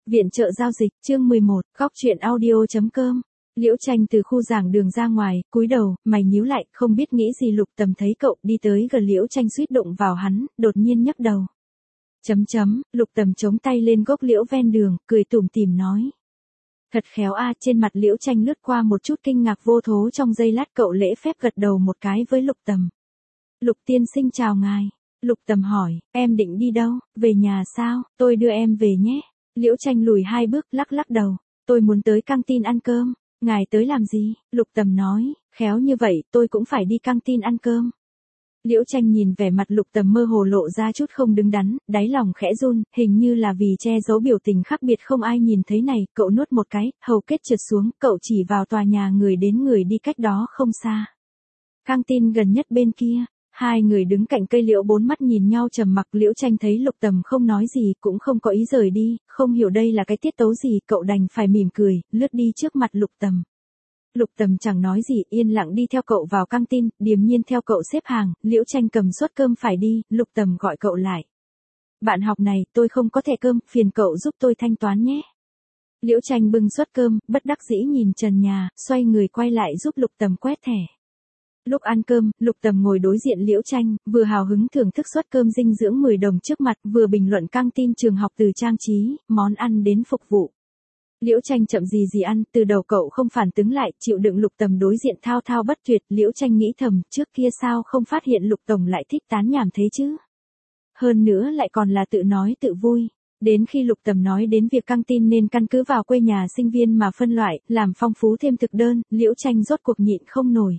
Viện trợ giao dịch, chương 11, góc truyện audio.com. Liễu Tranh từ khu giảng đường ra ngoài, cúi đầu, mày nhíu lại, không biết nghĩ gì. Lục Tầm thấy cậu đi tới gần Liễu Tranh suýt đụng vào hắn, đột nhiên nhấc đầu. Lục Tầm chống tay lên gốc liễu ven đường, cười tủm tỉm nói. Thật khéo a. Trên mặt Liễu Tranh lướt qua một chút kinh ngạc vô thố, trong giây lát cậu lễ phép gật đầu một cái với Lục Tầm. Lục tiên sinh chào ngài. Lục Tầm hỏi, em định đi đâu, về nhà sao, tôi đưa em về nhé. Liễu Tranh lùi 2 bước, lắc đầu. Tôi muốn tới căng tin ăn cơm. Ngài tới làm gì? Lục Tầm nói, khéo như vậy, tôi cũng phải đi căng tin ăn cơm. Liễu Tranh nhìn vẻ mặt Lục Tầm mơ hồ lộ ra chút không đứng đắn, đáy lòng khẽ run, hình như là vì che giấu biểu tình khác biệt không ai nhìn thấy này, cậu nuốt một cái, hầu kết trượt xuống, cậu chỉ vào tòa nhà người đến người đi cách đó không xa. Căng tin gần nhất bên kia. Hai người đứng cạnh cây liễu, 4 mắt nhìn nhau trầm mặc. Liễu Tranh thấy Lục Tầm không nói gì, cũng không có ý rời đi, không hiểu đây là cái tiết tấu gì, cậu đành phải mỉm cười, lướt đi trước mặt Lục Tầm. Lục Tầm chẳng nói gì, yên lặng đi theo cậu vào căng tin, điềm nhiên theo cậu xếp hàng. Liễu Tranh cầm suất cơm phải đi, Lục Tầm gọi cậu lại. Bạn học này, tôi không có thẻ cơm, phiền cậu giúp tôi thanh toán nhé. Liễu Tranh bưng suất cơm, bất đắc dĩ nhìn trần nhà, xoay người quay lại giúp Lục Tầm quét thẻ. Lúc ăn cơm, Lục Tầm ngồi đối diện Liễu Tranh, vừa hào hứng thưởng thức suất cơm dinh dưỡng 10 đồng trước mặt, vừa bình luận căng tin trường học từ trang trí, món ăn đến phục vụ. Liễu Tranh chậm gì ăn, từ đầu cậu không phản ứng lại, chịu đựng Lục Tầm đối diện thao thao bất tuyệt. Liễu Tranh nghĩ thầm, trước kia sao không phát hiện Lục Tổng lại thích tán nhảm thế chứ? Hơn nữa lại còn là tự nói tự vui. Đến khi Lục Tầm nói đến việc căng tin nên căn cứ vào quê nhà sinh viên mà phân loại, làm phong phú thêm thực đơn, Liễu Tranh rốt cuộc nhịn không nổi.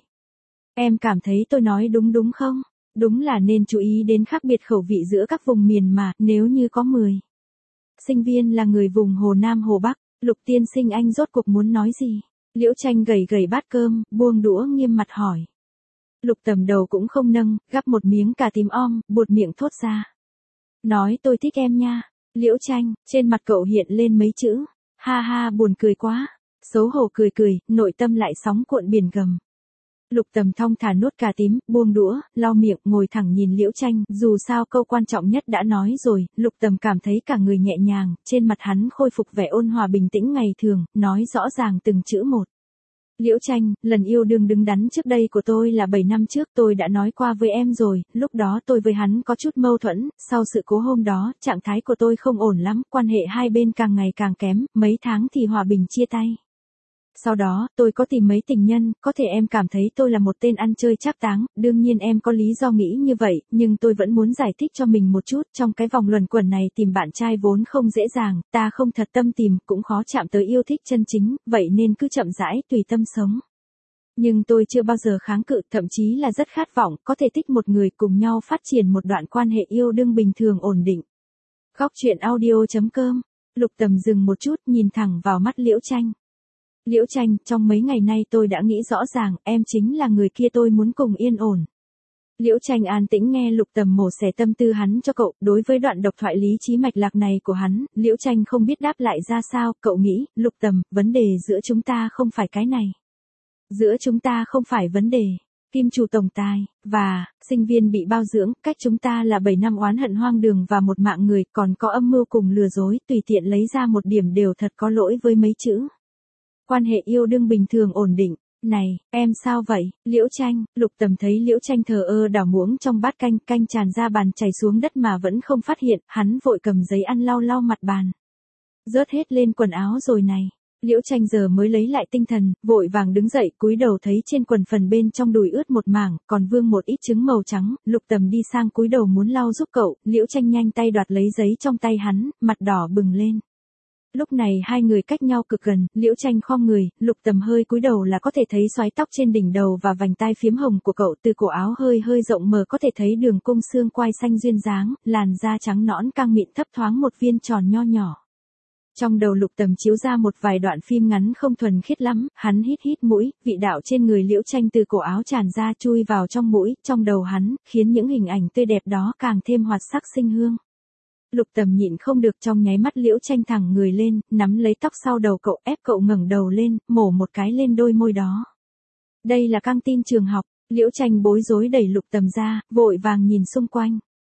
Em cảm thấy tôi nói đúng không? Đúng là nên chú ý đến khác biệt khẩu vị giữa các vùng miền mà, nếu như có 10 sinh viên là người vùng Hồ Nam Hồ Bắc, Lục tiên sinh anh rốt cuộc muốn nói gì? Liễu Tranh gầy bát cơm, buông đũa nghiêm mặt hỏi. Lục Tầm đầu cũng không nâng, gắp một miếng cà tím om, buột miệng thốt ra. Nói tôi thích em nha. Liễu Tranh, trên mặt cậu hiện lên mấy chữ. Ha buồn cười quá. Xấu hổ cười, nội tâm lại sóng cuộn biển gầm. Lục Tầm thong thả nuốt cà tím, buông đũa, lau miệng, ngồi thẳng nhìn Liễu Tranh, dù sao câu quan trọng nhất đã nói rồi. Lục Tầm cảm thấy cả người nhẹ nhàng, trên mặt hắn khôi phục vẻ ôn hòa bình tĩnh ngày thường, nói rõ ràng từng chữ một. Liễu Tranh, lần yêu đương đứng đắn trước đây của tôi là 7 năm trước, tôi đã nói qua với em rồi, lúc đó tôi với hắn có chút mâu thuẫn, sau sự cố hôm đó, trạng thái của tôi không ổn lắm, quan hệ hai bên càng ngày càng kém, mấy tháng thì hòa bình chia tay. Sau đó, tôi có tìm mấy tình nhân, có thể em cảm thấy tôi là một tên ăn chơi trác táng, đương nhiên em có lý do nghĩ như vậy, nhưng tôi vẫn muốn giải thích cho mình một chút, trong cái vòng luẩn quẩn này tìm bạn trai vốn không dễ dàng, ta không thật tâm tìm, cũng khó chạm tới yêu thích chân chính, vậy nên cứ chậm rãi, tùy tâm sống. Nhưng tôi chưa bao giờ kháng cự, thậm chí là rất khát vọng, có thể thích một người cùng nhau phát triển một đoạn quan hệ yêu đương bình thường ổn định. Góc truyện audio.com. Lục Tầm dừng một chút, nhìn thẳng vào mắt Liễu Tranh. Liễu Tranh, trong mấy ngày nay tôi đã nghĩ rõ ràng, em chính là người kia tôi muốn cùng yên ổn. Liễu Tranh an tĩnh nghe Lục Tầm mổ xẻ tâm tư hắn cho cậu, đối với đoạn độc thoại lý trí mạch lạc này của hắn, Liễu Tranh không biết đáp lại ra sao, cậu nghĩ, Lục Tầm, vấn đề giữa chúng ta không phải cái này. Giữa chúng ta không phải vấn đề, kim chủ tổng tài, và, sinh viên bị bao dưỡng, cách chúng ta là 7 năm oán hận hoang đường và một mạng người, còn có âm mưu cùng lừa dối, tùy tiện lấy ra một điểm đều thật có lỗi với mấy chữ. Quan hệ yêu đương bình thường ổn định. Này, em sao vậy? Liễu Tranh, Lục Tầm thấy Liễu Tranh thờ ơ đảo muỗng trong bát canh, canh tràn ra bàn chảy xuống đất mà vẫn không phát hiện, hắn vội cầm giấy ăn lau mặt bàn. Rớt hết lên quần áo rồi này. Liễu Tranh giờ mới lấy lại tinh thần, vội vàng đứng dậy, cúi đầu thấy trên quần phần bên trong đùi ướt một mảng, còn vương một ít trứng màu trắng. Lục Tầm đi sang cúi đầu muốn lau giúp cậu, Liễu Tranh nhanh tay đoạt lấy giấy trong tay hắn, mặt đỏ bừng lên. Lúc này hai người cách nhau cực gần, Liễu Tranh khom người, Lục Tầm hơi cúi đầu là có thể thấy xoái tóc trên đỉnh đầu và vành tai phiếm hồng của cậu, từ cổ áo hơi rộng mở có thể thấy đường cung xương quai xanh duyên dáng, làn da trắng nõn căng mịn thấp thoáng một viên tròn nho nhỏ. Trong đầu Lục Tầm chiếu ra một vài đoạn phim ngắn không thuần khiết lắm, hắn hít mũi, vị đạo trên người Liễu Tranh từ cổ áo tràn ra chui vào trong mũi, trong đầu hắn, khiến những hình ảnh tươi đẹp đó càng thêm hoạt sắc sinh hương. Lục Tầm nhịn không được, trong nháy mắt Liễu Tranh thẳng người lên, nắm lấy tóc sau đầu cậu, ép cậu ngẩng đầu lên, mổ một cái lên đôi môi đó. Đây là căng tin trường học. Liễu Tranh bối rối đẩy Lục Tầm ra, vội vàng nhìn xung quanh.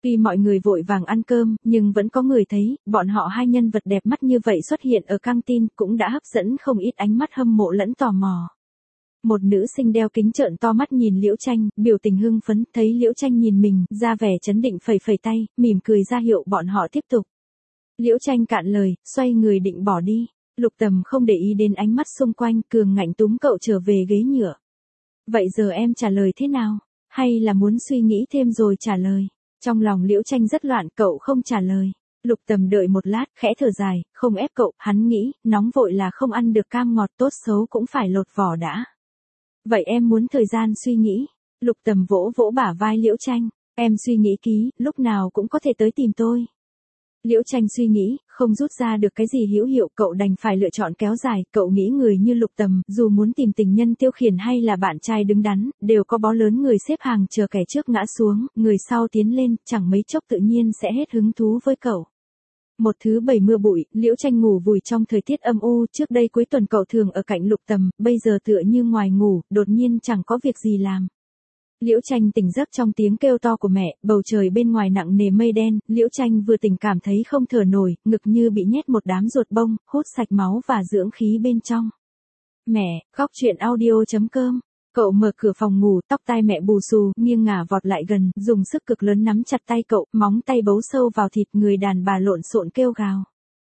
Tuy mọi người vội vàng ăn cơm, nhưng vẫn có người thấy, bọn họ hai nhân vật đẹp mắt như vậy xuất hiện ở căng tin cũng đã hấp dẫn không ít ánh mắt hâm mộ lẫn tò mò. Một nữ sinh đeo kính trợn to mắt nhìn Liễu Tranh, biểu tình hưng phấn, thấy Liễu Tranh nhìn mình, ra vẻ chấn định phẩy phẩy tay, mỉm cười ra hiệu bọn họ tiếp tục. Liễu Tranh cạn lời, xoay người định bỏ đi. Lục Tầm không để ý đến ánh mắt xung quanh, cường ngạnh túm cậu trở về ghế nhựa. Vậy giờ em trả lời thế nào? Hay là muốn suy nghĩ thêm rồi trả lời? Trong lòng Liễu Tranh rất loạn, cậu không trả lời. Lục Tầm đợi một lát, khẽ thở dài, không ép cậu, hắn nghĩ, nóng vội là không ăn được cam ngọt, tốt xấu cũng phải lột vỏ đã. Vậy em muốn thời gian suy nghĩ. Lục Tầm vỗ vỗ bả vai Liễu Tranh, em suy nghĩ kỹ, lúc nào cũng có thể tới tìm tôi. Liễu Tranh suy nghĩ, không rút ra được cái gì hữu hiệu, cậu đành phải lựa chọn kéo dài, cậu nghĩ người như Lục Tầm, dù muốn tìm tình nhân tiêu khiển hay là bạn trai đứng đắn, đều có bó lớn người xếp hàng chờ kẻ trước ngã xuống, người sau tiến lên, chẳng mấy chốc tự nhiên sẽ hết hứng thú với cậu. Một thứ 7 mưa bụi, Liễu Tranh ngủ vùi trong thời tiết âm u, trước đây cuối tuần cậu thường ở cạnh Lục Tầm, bây giờ tựa như ngoài ngủ, đột nhiên chẳng có việc gì làm. Liễu Tranh tỉnh giấc trong tiếng kêu to của mẹ, bầu trời bên ngoài nặng nề mây đen, Liễu Tranh vừa tỉnh cảm thấy không thở nổi, ngực như bị nhét một đám ruột bông, hút sạch máu và dưỡng khí bên trong. Mẹ, khóc chuyện audio.com. Cậu mở cửa phòng ngủ, tóc tai mẹ bù xù, nghiêng ngả vọt lại gần, dùng sức cực lớn nắm chặt tay cậu, móng tay bấu sâu vào thịt, người đàn bà lộn xộn kêu gào.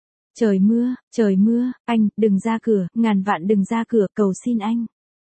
Trời mưa, anh, đừng ra cửa, ngàn vạn đừng ra cửa, cầu xin anh.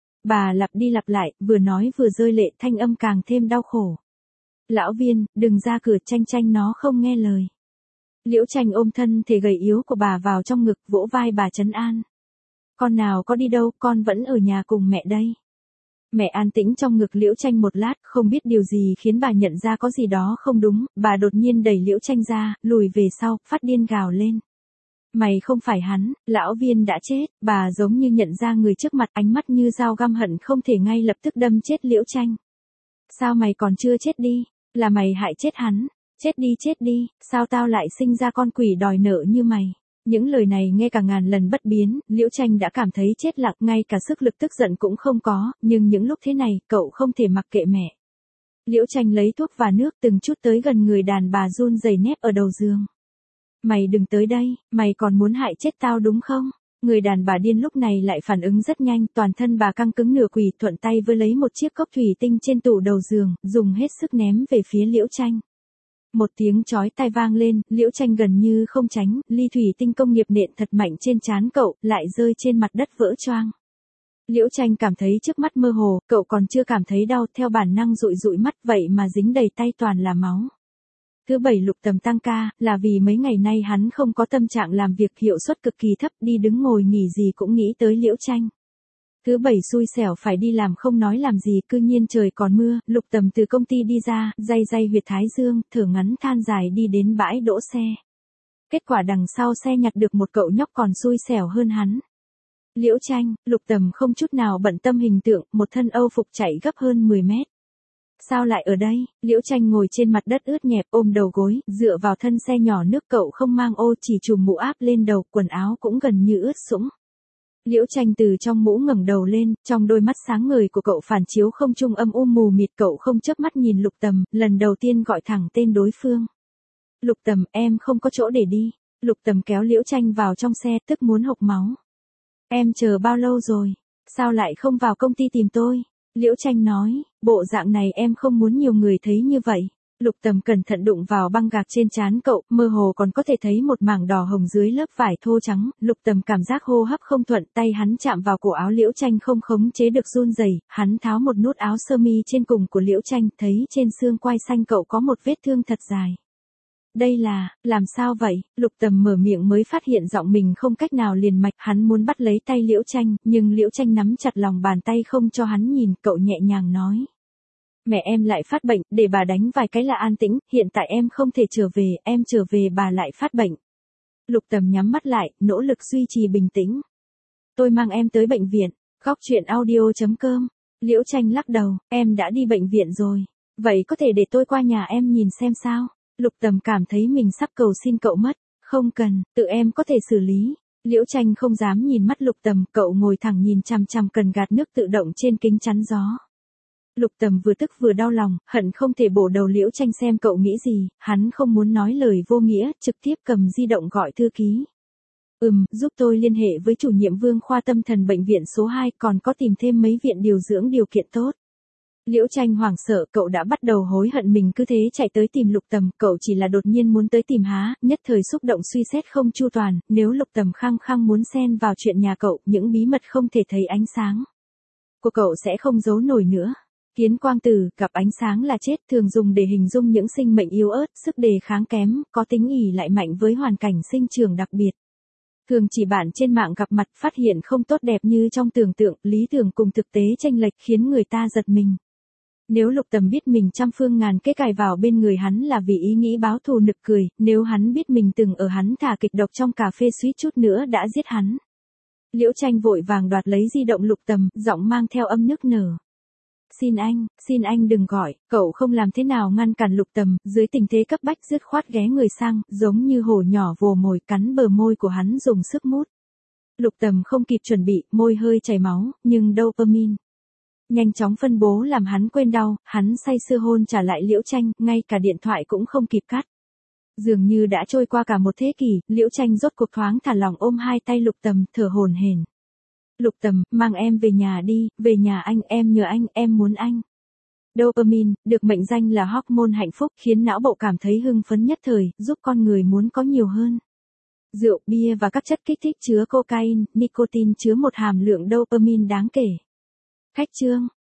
Bà lặp đi lặp lại, vừa nói vừa rơi lệ, thanh âm càng thêm đau khổ. Lão Viên, đừng ra cửa, Tranh nó không nghe lời. Liễu Tranh ôm thân thể gầy yếu của bà vào trong ngực, vỗ vai bà trấn an. Con nào có đi đâu, con vẫn ở nhà cùng mẹ đây. Mẹ an tĩnh trong ngực Liễu Tranh một lát, không biết điều gì khiến bà nhận ra có gì đó không đúng, bà đột nhiên đẩy Liễu Tranh ra, lùi về sau, phát điên gào lên. Mày không phải hắn, Lão Viên đã chết, bà giống như nhận ra người trước mặt, ánh mắt như dao găm hận không thể ngay lập tức đâm chết Liễu Tranh. Sao mày còn chưa chết đi, là mày hại chết hắn, chết đi, sao tao lại sinh ra con quỷ đòi nợ như mày. Những lời này nghe cả ngàn lần bất biến, Liễu Tranh đã cảm thấy chết lặng, ngay cả sức lực tức giận cũng không có, nhưng những lúc thế này, cậu không thể mặc kệ mẹ. Liễu Tranh lấy thuốc và nước từng chút tới gần người đàn bà run rẩy nép ở đầu giường. Mày đừng tới đây, mày còn muốn hại chết tao đúng không? Người đàn bà điên lúc này lại phản ứng rất nhanh, toàn thân bà căng cứng nửa quỳ, thuận tay với lấy một chiếc cốc thủy tinh trên tủ đầu giường, dùng hết sức ném về phía Liễu Tranh. Một tiếng chói tai vang lên, Liễu Tranh gần như không tránh, ly thủy tinh công nghiệp nện thật mạnh trên trán cậu, lại rơi trên mặt đất vỡ choang. Liễu Tranh cảm thấy trước mắt mơ hồ, cậu còn chưa cảm thấy đau, theo bản năng dụi dụi mắt, vậy mà dính đầy tay toàn là máu. Thứ bảy Lục Tầm tăng ca, là vì mấy ngày nay hắn không có tâm trạng làm việc, hiệu suất cực kỳ thấp, đi đứng ngồi nghỉ gì cũng nghĩ tới Liễu Tranh. Thứ bảy xui xẻo phải đi làm không nói làm gì, cư nhiên trời còn mưa, Lục Tầm từ công ty đi ra, day huyệt thái dương, thở ngắn than dài đi đến bãi đỗ xe. Kết quả đằng sau xe nhặt được một cậu nhóc còn xui xẻo hơn hắn. Liễu Tranh, Lục Tầm không chút nào bận tâm hình tượng, một thân Âu phục chạy gấp hơn 10 mét. Sao lại ở đây? Liễu Tranh ngồi trên mặt đất ướt nhẹp, ôm đầu gối, dựa vào thân xe nhỏ nước, cậu không mang ô, chỉ trùm mũ áp lên đầu, quần áo cũng gần như ướt sũng. Liễu Tranh từ trong mũ ngẩng đầu lên, trong đôi mắt sáng ngời của cậu phản chiếu không trung âm u mù mịt, cậu không chớp mắt nhìn Lục Tầm, lần đầu tiên gọi thẳng tên đối phương. Lục Tầm, em không có chỗ để đi. Lục Tầm kéo Liễu Tranh vào trong xe, tức muốn hộc máu. Em chờ bao lâu rồi? Sao lại không vào công ty tìm tôi? Liễu Tranh nói, bộ dạng này em không muốn nhiều người thấy như vậy. Lục Tầm cẩn thận đụng vào băng gạc trên trán cậu, mơ hồ còn có thể thấy một mảng đỏ hồng dưới lớp vải thô trắng. Lục Tầm cảm giác hô hấp không thuận, tay hắn chạm vào cổ áo Liễu Tranh không khống chế được run rẩy. Hắn tháo một nút áo sơ mi trên cùng của Liễu Tranh, thấy trên xương quai xanh cậu có một vết thương thật dài. Đây là, làm sao vậy? Lục Tầm mở miệng mới phát hiện giọng mình không cách nào liền mạch, hắn muốn bắt lấy tay Liễu Tranh, nhưng Liễu Tranh nắm chặt lòng bàn tay không cho hắn nhìn, cậu nhẹ nhàng nói. Mẹ em lại phát bệnh, để bà đánh vài cái là an tĩnh, hiện tại em không thể trở về, em trở về bà lại phát bệnh. Lục Tầm nhắm mắt lại, nỗ lực duy trì bình tĩnh. Tôi mang em tới bệnh viện, khóc chuyện audio.com. Liễu Tranh lắc đầu, em đã đi bệnh viện rồi. Vậy có thể để tôi qua nhà em nhìn xem sao? Lục Tầm cảm thấy mình sắp cầu xin cậu mất. Không cần, tự em có thể xử lý. Liễu Tranh không dám nhìn mắt Lục Tầm, cậu ngồi thẳng nhìn chằm chằm cần gạt nước tự động trên kính chắn gió. Lục Tầm vừa tức vừa đau lòng, hận không thể bổ đầu Liễu Tranh xem cậu nghĩ gì, hắn không muốn nói lời vô nghĩa, trực tiếp cầm di động gọi thư ký. Giúp tôi liên hệ với chủ nhiệm Vương khoa tâm thần bệnh viện số 2, còn có tìm thêm mấy viện điều dưỡng điều kiện tốt. Liễu Tranh hoảng sợ, cậu đã bắt đầu hối hận mình cứ thế chạy tới tìm Lục Tầm, cậu chỉ là đột nhiên muốn tới tìm há, nhất thời xúc động suy xét không chu toàn, nếu Lục Tầm khăng khăng muốn xen vào chuyện nhà cậu, những bí mật không thể thấy ánh sáng của cậu sẽ không giấu nổi nữa. Kiến quang tử, gặp ánh sáng là chết, thường dùng để hình dung những sinh mệnh yếu ớt, sức đề kháng kém, có tính ỷ lại mạnh với hoàn cảnh sinh trưởng đặc biệt. Thường chỉ bạn trên mạng gặp mặt phát hiện không tốt đẹp như trong tưởng tượng, lý tưởng cùng thực tế chênh lệch khiến người ta giật mình. Nếu Lục Tầm biết mình trăm phương ngàn kế cài vào bên người hắn là vì ý nghĩ báo thù nực cười, nếu hắn biết mình từng ở hắn thả kịch độc trong cà phê suýt chút nữa đã giết hắn. Liễu Tranh vội vàng đoạt lấy di động Lục Tầm, giọng mang theo âm nức nở. Xin anh đừng gọi, cậu không làm thế nào ngăn cản Lục Tầm, dưới tình thế cấp bách dứt khoát ghé người sang, giống như hổ nhỏ vồ mồi cắn bờ môi của hắn dùng sức mút. Lục Tầm không kịp chuẩn bị, môi hơi chảy máu, nhưng dopamine nhanh chóng phân bố làm hắn quên đau, hắn say sưa hôn trả lại Liễu Tranh, ngay cả điện thoại cũng không kịp cắt. Dường như đã trôi qua cả một thế kỷ, Liễu Tranh rốt cuộc thoáng thả lòng ôm hai tay Lục Tầm, thở hổn hển. Lục Tầm, mang em về nhà đi, về nhà anh, em nhớ anh, em muốn anh. Dopamine, được mệnh danh là hormone hạnh phúc, khiến não bộ cảm thấy hưng phấn nhất thời, giúp con người muốn có nhiều hơn. Rượu, bia và các chất kích thích chứa cocaine, nicotine chứa một hàm lượng dopamine đáng kể. Khách trương,